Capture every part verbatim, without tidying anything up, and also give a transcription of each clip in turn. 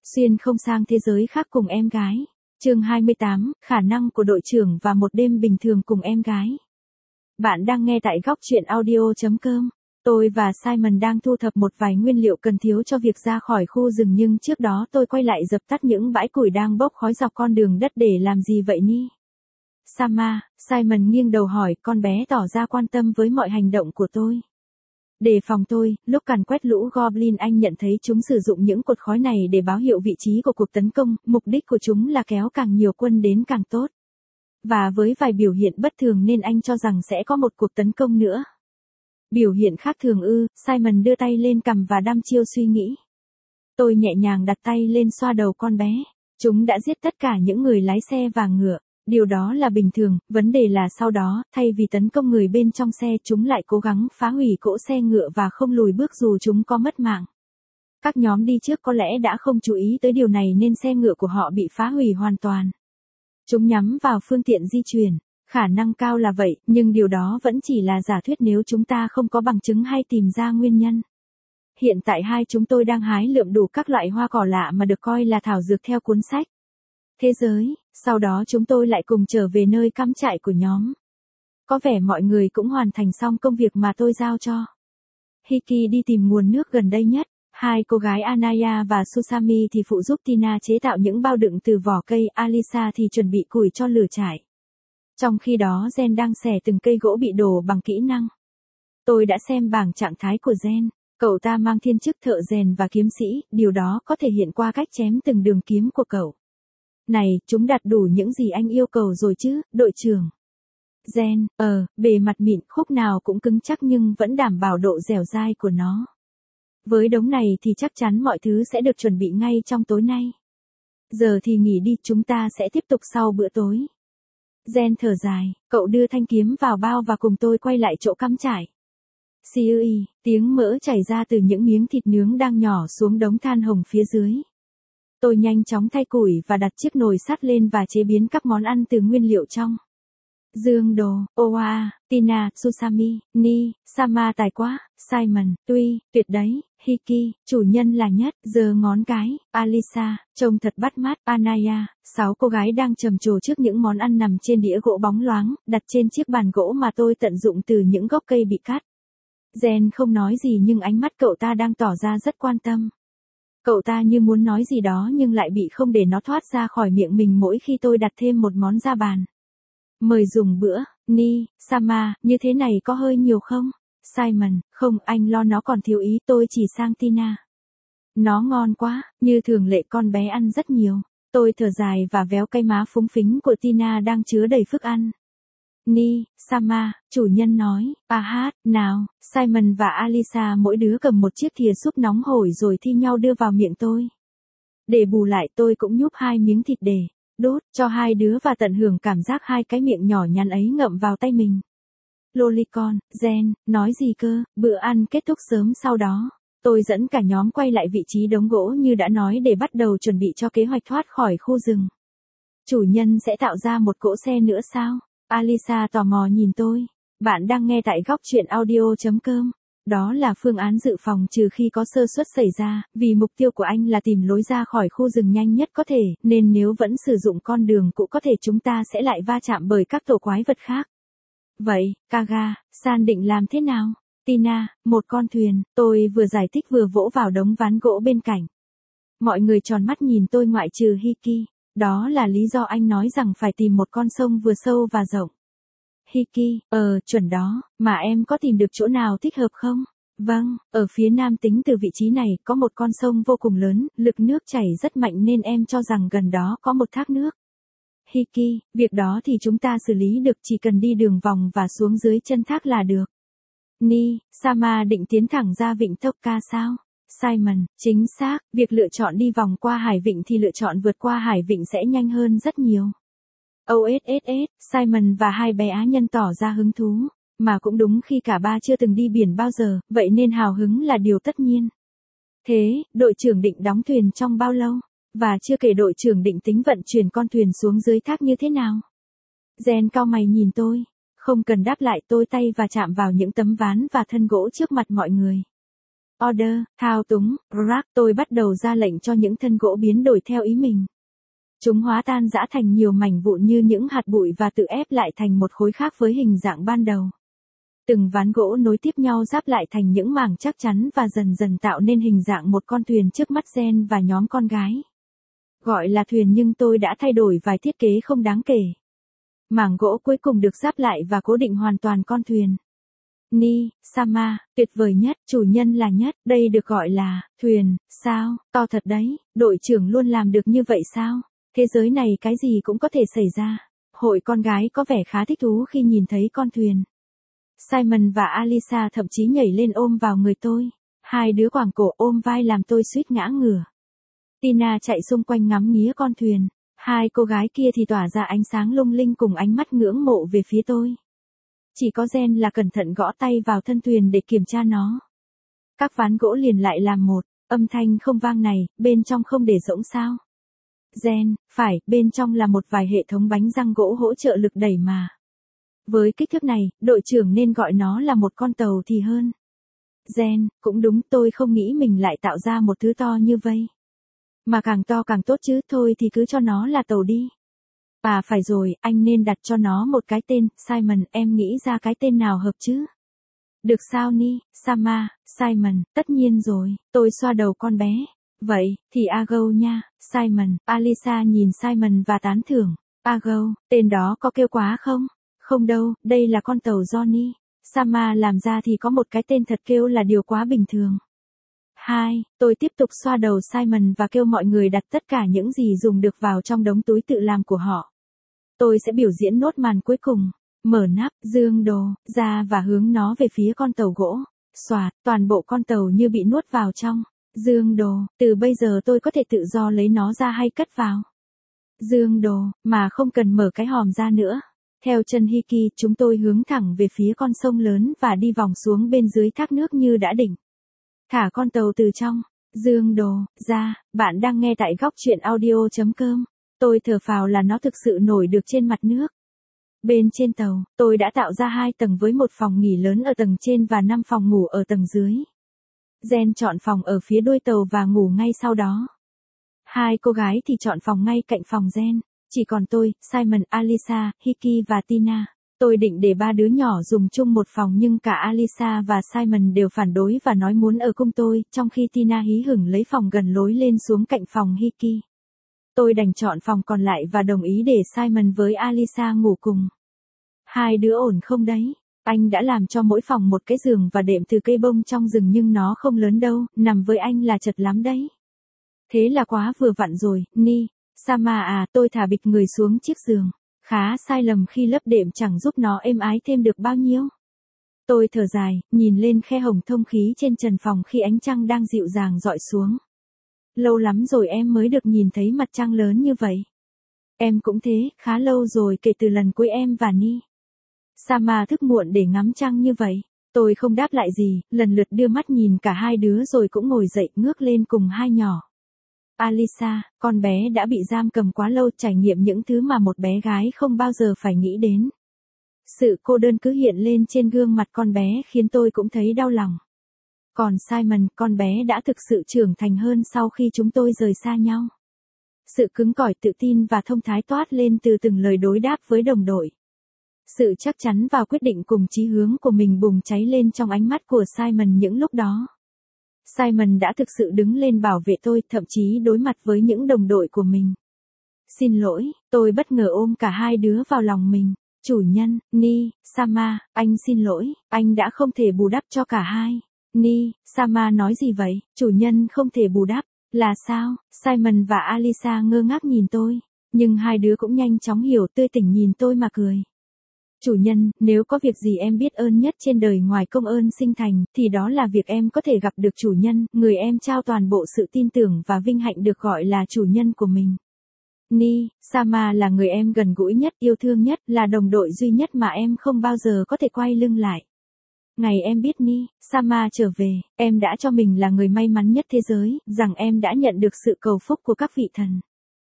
Xuyên không sang thế giới khác cùng em gái. Chương hai mươi tám, khả năng của đội trưởng và một đêm bình thường cùng em gái. Bạn đang nghe tại góc truyện audio chấm com. Tôi và Simon đang thu thập một vài nguyên liệu cần thiếu cho việc ra khỏi khu rừng, nhưng trước đó tôi quay lại dập tắt những bãi củi đang bốc khói dọc con đường đất để làm gì vậy Ni? Sama, Simon nghiêng đầu hỏi, con bé tỏ ra quan tâm với mọi hành động của tôi. Đề phòng tôi, lúc càn quét lũ Goblin anh nhận thấy chúng sử dụng những cột khói này để báo hiệu vị trí của cuộc tấn công, mục đích của chúng là kéo càng nhiều quân đến càng tốt. Và với vài biểu hiện bất thường nên anh cho rằng sẽ có một cuộc tấn công nữa. Biểu hiện khác thường ư? Simon đưa tay lên cằm và đăm chiêu suy nghĩ. Tôi nhẹ nhàng đặt tay lên xoa đầu con bé. Chúng đã giết tất cả những người lái xe và ngựa. Điều đó là bình thường, vấn đề là sau đó, thay vì tấn công người bên trong xe, chúng lại cố gắng phá hủy cỗ xe ngựa và không lùi bước dù chúng có mất mạng. Các nhóm đi trước có lẽ đã không chú ý tới điều này nên xe ngựa của họ bị phá hủy hoàn toàn. Chúng nhắm vào phương tiện di chuyển. Khả năng cao là vậy, nhưng điều đó vẫn chỉ là giả thuyết nếu chúng ta không có bằng chứng hay tìm ra nguyên nhân. Hiện tại hai chúng tôi đang hái lượm đủ các loại hoa cỏ lạ mà được coi là thảo dược theo cuốn sách Thế giới, sau đó chúng tôi lại cùng trở về nơi cắm trại của nhóm. Có vẻ mọi người cũng hoàn thành xong công việc mà tôi giao cho. Hiki đi tìm nguồn nước gần đây nhất. Hai cô gái Anaya và Susami thì phụ giúp Tina chế tạo những bao đựng từ vỏ cây, Alisa thì chuẩn bị củi cho lửa trại. Trong khi đó Jen đang xẻ từng cây gỗ bị đổ bằng kỹ năng. Tôi đã xem bảng trạng thái của Jen. Cậu ta mang thiên chức thợ rèn và kiếm sĩ, điều đó có thể hiện qua cách chém từng đường kiếm của cậu. Này, chúng đạt đủ những gì anh yêu cầu rồi chứ, đội trưởng. Jen, ờ, bề mặt mịn, khúc nào cũng cứng chắc nhưng vẫn đảm bảo độ dẻo dai của nó. Với đống này thì chắc chắn mọi thứ sẽ được chuẩn bị ngay trong tối nay. Giờ thì nghỉ đi, chúng ta sẽ tiếp tục sau bữa tối. Jen thở dài, cậu đưa thanh kiếm vào bao và cùng tôi quay lại chỗ cắm trại. Siui, tiếng mỡ chảy ra từ những miếng thịt nướng đang nhỏ xuống đống than hồng phía dưới. Tôi nhanh chóng thay củi và đặt chiếc nồi sắt lên và chế biến các món ăn từ nguyên liệu trong. Dương Đồ, Oa, Tina, Susami, Ni, Sama tài quá, Simon, tuy, tuyệt đấy, Hiki, chủ nhân là nhất, giơ ngón cái, Alisa, trông thật bắt mắt, Anaya, sáu cô gái đang trầm trồ trước những món ăn nằm trên đĩa gỗ bóng loáng, đặt trên chiếc bàn gỗ mà tôi tận dụng từ những gốc cây bị cắt. Jen không nói gì nhưng ánh mắt cậu ta đang tỏ ra rất quan tâm. Cậu ta như muốn nói gì đó nhưng lại bị không để nó thoát ra khỏi miệng mình mỗi khi tôi đặt thêm một món ra bàn. Mời dùng bữa, Ni, Sama, như thế này có hơi nhiều không? Simon, không, anh lo nó còn thiếu ý, tôi chỉ sang Tina. Nó ngon quá, như thường lệ con bé ăn rất nhiều. Tôi thở dài và véo cái má phúng phính của Tina đang chứa đầy phức ăn. Ni, Sama, chủ nhân nói, à hát, nào, Simon và Alisa mỗi đứa cầm một chiếc thìa súp nóng hổi rồi thi nhau đưa vào miệng tôi. Để bù lại tôi cũng nhúp hai miếng thịt để đốt cho hai đứa và tận hưởng cảm giác hai cái miệng nhỏ nhắn ấy ngậm vào tay mình. Lolicon, Jen, nói gì cơ, bữa ăn kết thúc sớm sau đó. Tôi dẫn cả nhóm quay lại vị trí đống gỗ như đã nói để bắt đầu chuẩn bị cho kế hoạch thoát khỏi khu rừng. Chủ nhân sẽ tạo ra một cỗ xe nữa sao? Alisa tò mò nhìn tôi. Bạn đang nghe tại góc truyện audio chấm com. Đó là phương án dự phòng trừ khi có sơ suất xảy ra, vì mục tiêu của anh là tìm lối ra khỏi khu rừng nhanh nhất có thể, nên nếu vẫn sử dụng con đường cũ có thể chúng ta sẽ lại va chạm bởi các tổ quái vật khác. Vậy, Kaga, San định làm thế nào? Tina, một con thuyền, tôi vừa giải thích vừa vỗ vào đống ván gỗ bên cạnh. Mọi người tròn mắt nhìn tôi ngoại trừ Hiki. Đó là lý do anh nói rằng phải tìm một con sông vừa sâu và rộng. Hiki, ờ, chuẩn đó, mà em có tìm được chỗ nào thích hợp không? Vâng, ở phía nam tính từ vị trí này có một con sông vô cùng lớn, lực nước chảy rất mạnh nên em cho rằng gần đó có một thác nước. Hiki, việc đó thì chúng ta xử lý được, chỉ cần đi đường vòng và xuống dưới chân thác là được. Ni, Sama định tiến thẳng ra vịnh Tokka sao? Simon, chính xác, việc lựa chọn đi vòng qua hải vịnh thì lựa chọn vượt qua hải vịnh sẽ nhanh hơn rất nhiều. ô ét ét ét, Simon và hai bé Á nhân tỏ ra hứng thú, mà cũng đúng khi cả ba chưa từng đi biển bao giờ, vậy nên hào hứng là điều tất nhiên. Thế, đội trưởng định đóng thuyền trong bao lâu? Và chưa kể đội trưởng định tính vận chuyển con thuyền xuống dưới thác như thế nào? Jen cau mày nhìn tôi, không cần đáp lại, tôi tay và chạm vào những tấm ván và thân gỗ trước mặt mọi người. order, thao túng, rác, tôi bắt đầu ra lệnh cho những thân gỗ biến đổi theo ý mình. Chúng hóa tan rã thành nhiều mảnh vụn như những hạt bụi và tự ép lại thành một khối khác với hình dạng ban đầu. Từng ván gỗ nối tiếp nhau ráp lại thành những mảng chắc chắn và dần dần tạo nên hình dạng một con thuyền trước mắt Jen và nhóm con gái. Gọi là thuyền nhưng tôi đã thay đổi vài thiết kế không đáng kể. Mảng gỗ cuối cùng được ráp lại và cố định hoàn toàn con thuyền. Ni, Sama, tuyệt vời nhất, chủ nhân là nhất, đây được gọi là thuyền, sao, to thật đấy, đội trưởng luôn làm được như vậy sao? Thế giới này cái gì cũng có thể xảy ra. Hội con gái có vẻ khá thích thú khi nhìn thấy con thuyền. Simon và Alisa thậm chí nhảy lên ôm vào người tôi. Hai đứa quàng cổ ôm vai làm tôi suýt ngã ngửa. Tina chạy xung quanh ngắm nghía con thuyền. Hai cô gái kia thì tỏa ra ánh sáng lung linh cùng ánh mắt ngưỡng mộ về phía tôi. Chỉ có Jen là cẩn thận gõ tay vào thân thuyền để kiểm tra nó. Các ván gỗ liền lại làm một, âm thanh không vang này, bên trong không để rỗng sao? Jen, phải, bên trong là một vài hệ thống bánh răng gỗ hỗ trợ lực đẩy mà. Với kích thước này, đội trưởng nên gọi nó là một con tàu thì hơn. Jen, cũng đúng, tôi không nghĩ mình lại tạo ra một thứ to như vây. Mà càng to càng tốt chứ, thôi thì cứ cho nó là tàu đi. À phải rồi, anh nên đặt cho nó một cái tên, Simon, em nghĩ ra cái tên nào hợp chứ? Được sao Ni, Sama, Simon, tất nhiên rồi, tôi xoa đầu con bé. Vậy, thì Ago nha, Simon, Alisa nhìn Simon và tán thưởng. Ago, tên đó có kêu quá không? Không đâu, đây là con tàu Johnny. Sama làm ra thì có một cái tên thật kêu là điều quá bình thường. Hai, tôi tiếp tục xoa đầu Simon và kêu mọi người đặt tất cả những gì dùng được vào trong đống túi tự làm của họ. Tôi sẽ biểu diễn nốt màn cuối cùng. Mở nắp, dương đồ, ra và hướng nó về phía con tàu gỗ. Xoạt, toàn bộ con tàu như bị nuốt vào trong. Dương đồ, từ bây giờ tôi có thể tự do lấy nó ra hay cất vào. Dương đồ, mà không cần mở cái hòm ra nữa. Theo chân Hiki, chúng tôi hướng thẳng về phía con sông lớn và đi vòng xuống bên dưới thác nước như đã định. Thả con tàu từ trong. Dương đồ, ra, bạn đang nghe tại góc truyện audio chấm com. Tôi thở phào là nó thực sự nổi được trên mặt nước. Bên trên tàu, tôi đã tạo ra hai tầng với một phòng nghỉ lớn ở tầng trên và năm phòng ngủ ở tầng dưới. Jen chọn phòng ở phía đuôi tàu và ngủ ngay sau đó. Hai cô gái thì chọn phòng ngay cạnh phòng Jen. Chỉ còn tôi, Simon, Alisa, Hiki và Tina. Tôi định để ba đứa nhỏ dùng chung một phòng nhưng cả Alisa và Simon đều phản đối và nói muốn ở cùng tôi, trong khi Tina hí hửng lấy phòng gần lối lên xuống cạnh phòng Hiki. Tôi đành chọn phòng còn lại và đồng ý để Simon với Alisa ngủ cùng. Hai đứa ổn không đấy? Anh đã làm cho mỗi phòng một cái giường và đệm từ cây bông trong rừng nhưng nó không lớn đâu, nằm với anh là chật lắm đấy. Thế là quá vừa vặn rồi, Ni. Sama à, tôi thả bịch người xuống chiếc giường. Khá sai lầm khi lấp đệm chẳng giúp nó êm ái thêm được bao nhiêu. Tôi thở dài, nhìn lên khe hồng thông khí trên trần phòng khi ánh trăng đang dịu dàng dọi xuống. Lâu lắm rồi em mới được nhìn thấy mặt trăng lớn như vậy. Em cũng thế, khá lâu rồi kể từ lần cuối em và Ni. Sama thức muộn để ngắm trăng như vậy. Tôi không đáp lại gì, lần lượt đưa mắt nhìn cả hai đứa rồi cũng ngồi dậy ngước lên cùng hai nhỏ. Alisa, con bé đã bị giam cầm quá lâu, trải nghiệm những thứ mà một bé gái không bao giờ phải nghĩ đến. Sự cô đơn cứ hiện lên trên gương mặt con bé khiến tôi cũng thấy đau lòng. Còn Simon, con bé đã thực sự trưởng thành hơn sau khi chúng tôi rời xa nhau. Sự cứng cỏi, tự tin và thông thái toát lên từ từng lời đối đáp với đồng đội. Sự chắc chắn và quyết định cùng chí hướng của mình bùng cháy lên trong ánh mắt của Simon những lúc đó. Simon đã thực sự đứng lên bảo vệ tôi, thậm chí đối mặt với những đồng đội của mình. Xin lỗi, tôi bất ngờ ôm cả hai đứa vào lòng mình. Chủ nhân, Ni, Sama, anh xin lỗi, anh đã không thể bù đắp cho cả hai. Ni, Sama nói gì vậy? Chủ nhân không thể bù đắp, là sao? Simon và Alisa ngơ ngác nhìn tôi, nhưng hai đứa cũng nhanh chóng hiểu, tươi tỉnh nhìn tôi mà cười. Chủ nhân, nếu có việc gì em biết ơn nhất trên đời ngoài công ơn sinh thành, thì đó là việc em có thể gặp được chủ nhân, người em trao toàn bộ sự tin tưởng và vinh hạnh được gọi là chủ nhân của mình. Ni, Sama là người em gần gũi nhất, yêu thương nhất, là đồng đội duy nhất mà em không bao giờ có thể quay lưng lại. Ngày em biết Ni, Sama trở về, em đã cho mình là người may mắn nhất thế giới, rằng em đã nhận được sự cầu phúc của các vị thần.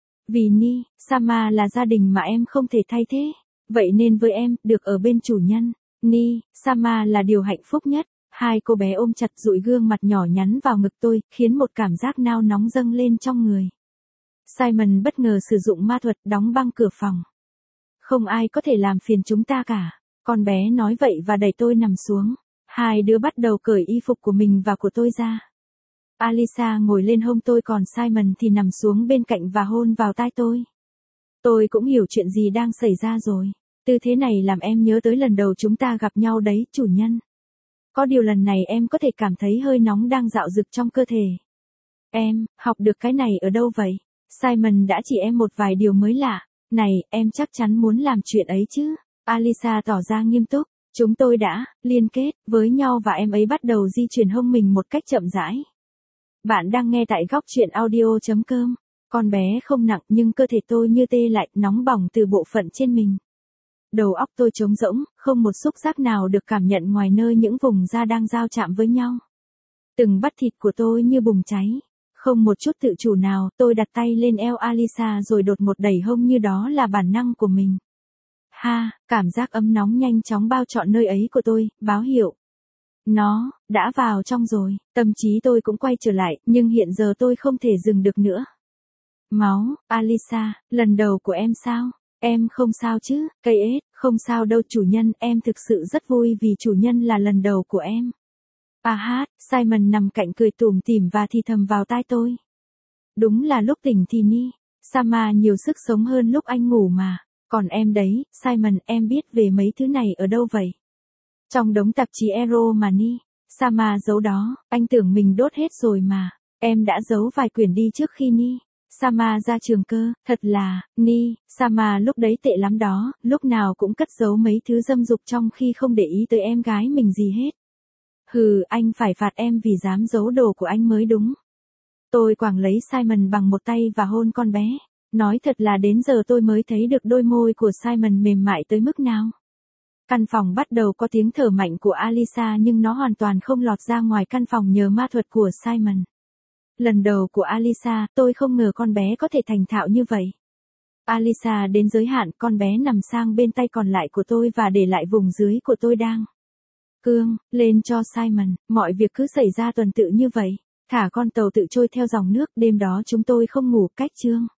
Vì Ni, Sama là gia đình mà em không thể thay thế. Vậy nên với em, được ở bên chủ nhân, Ni, Sama là điều hạnh phúc nhất. Hai cô bé ôm chặt dụi gương mặt nhỏ nhắn vào ngực tôi, khiến một cảm giác nao nóng dâng lên trong người. Simon bất ngờ sử dụng ma thuật đóng băng cửa phòng. Không ai có thể làm phiền chúng ta cả. Con bé nói vậy và đẩy tôi nằm xuống. Hai đứa bắt đầu cởi y phục của mình và của tôi ra. Alisa ngồi lên hông tôi còn Simon thì nằm xuống bên cạnh và hôn vào tai tôi. Tôi cũng hiểu chuyện gì đang xảy ra rồi. Tư thế này làm em nhớ tới lần đầu chúng ta gặp nhau đấy, chủ nhân. Có điều lần này em có thể cảm thấy hơi nóng đang dạo dực trong cơ thể. Em, học được cái này ở đâu vậy? Simon đã chỉ em một vài điều mới lạ. Này, em chắc chắn muốn làm chuyện ấy chứ? Alisa tỏ ra nghiêm túc. Chúng tôi đã liên kết với nhau và em ấy bắt đầu di chuyển hông mình một cách chậm rãi. Bạn đang nghe tại góc truyện audio chấm com. Con bé không nặng nhưng cơ thể tôi như tê lại, nóng bỏng từ bộ phận trên mình. Đầu óc tôi trống rỗng, không một xúc giác nào được cảm nhận ngoài nơi những vùng da đang giao chạm với nhau. Từng bắp thịt của tôi như bùng cháy. Không một chút tự chủ nào, tôi đặt tay lên eo Alisa rồi đột ngột đẩy hông như đó là bản năng của mình. Ha, cảm giác ấm nóng nhanh chóng bao trọn nơi ấy của tôi, báo hiệu. Nó, đã vào trong rồi, tâm trí tôi cũng quay trở lại, nhưng hiện giờ tôi không thể dừng được nữa. Máu, Alisa, lần đầu của em sao? Em không sao chứ, cây ết, không sao đâu chủ nhân, em thực sự rất vui vì chủ nhân là lần đầu của em. À hát, Simon nằm cạnh cười tủm tỉm và thì thầm vào tai tôi. Đúng là lúc tỉnh thì Ni, Sama nhiều sức sống hơn lúc anh ngủ mà. Còn em đấy, Simon, em biết về mấy thứ này ở đâu vậy? Trong đống tạp chí Ero mà Ni, Sama giấu đó, anh tưởng mình đốt hết rồi mà. Em đã giấu vài quyển đi trước khi Ni, Sama ra trường cơ, thật là, Ni, Sama lúc đấy tệ lắm đó, lúc nào cũng cất giấu mấy thứ dâm dục trong khi không để ý tới em gái mình gì hết. Hừ, anh phải phạt em vì dám giấu đồ của anh mới đúng. Tôi quàng lấy Simon bằng một tay và hôn con bé. Nói thật là đến giờ tôi mới thấy được đôi môi của Simon mềm mại tới mức nào. Căn phòng bắt đầu có tiếng thở mạnh của Alisa nhưng nó hoàn toàn không lọt ra ngoài căn phòng nhờ ma thuật của Simon. Lần đầu của Alisa, tôi không ngờ con bé có thể thành thạo như vậy. Alisa đến giới hạn, con bé nằm sang bên tay còn lại của tôi và để lại vùng dưới của tôi đang cương lên cho Simon. Mọi việc cứ xảy ra tuần tự như vậy. Thả con tàu tự trôi theo dòng nước, đêm đó chúng tôi không ngủ cách chương.